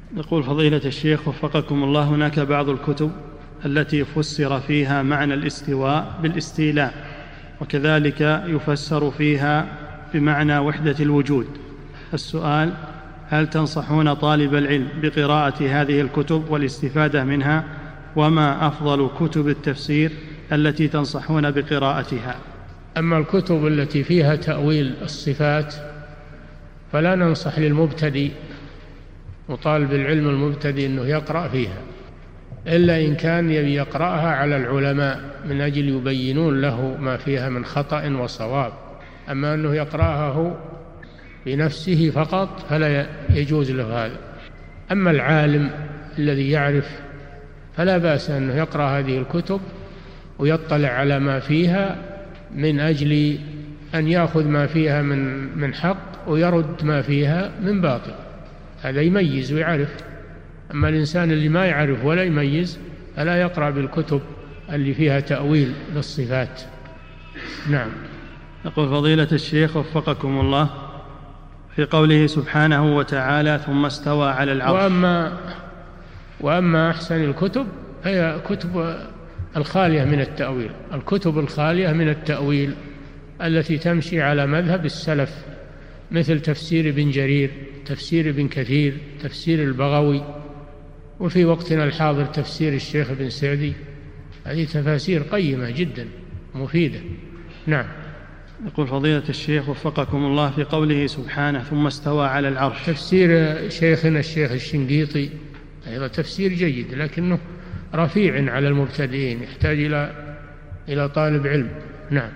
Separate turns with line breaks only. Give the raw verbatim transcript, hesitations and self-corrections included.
يقول فضيلة الشيخ وفقكم الله، هناك بعض الكتب التي فسر فيها معنى الاستواء بالاستيلاء، وكذلك يفسر فيها بمعنى وحدة الوجود. السؤال: هل تنصحون طالب العلم بقراءة هذه الكتب والاستفادة منها؟ وما أفضل كتب التفسير التي تنصحون بقراءتها؟
أما الكتب التي فيها تأويل الصفات فلا ننصح للمبتدئ وطالب العلم المبتدئ أنه يقرأ فيها، إلا إن كان يبي يقرأها على العلماء من أجل يبينون له ما فيها من خطأ وصواب. أما أنه يقرأها هو بنفسه فقط فلا يجوز له هذا. أما العالم الذي يعرف فلا بأس أنه يقرأ هذه الكتب ويطلع على ما فيها من أجل أن يأخذ ما فيها من من حق ويرد ما فيها من باطل، هذا يميز ويعرف. أما الإنسان اللي ما يعرف ولا يميز فلا يقرأ بالكتب اللي فيها تأويل للصفات. نعم.
يقول فضيلة الشيخ وفقكم الله، في قوله سبحانه وتعالى ثم استوى على العرش،
وأما, وأما أحسن الكتب هي كتب الخالية من التأويل، الكتب الخالية من التأويل التي تمشي على مذهب السلف، مثل تفسير ابن جرير، تفسير ابن كثير، تفسير البغوي، وفي وقتنا الحاضر تفسير الشيخ ابن سعدي. هذه تفاسير قيمة جدا مفيدة. نعم.
يقول فضيلة الشيخ وفقكم الله، في قوله سبحانه ثم استوى على العرش،
تفسير شيخنا الشيخ الشنقيطي أيضا تفسير جيد، لكنه رفيع على المبتدئين، يحتاج إلى إلى طالب علم. نعم.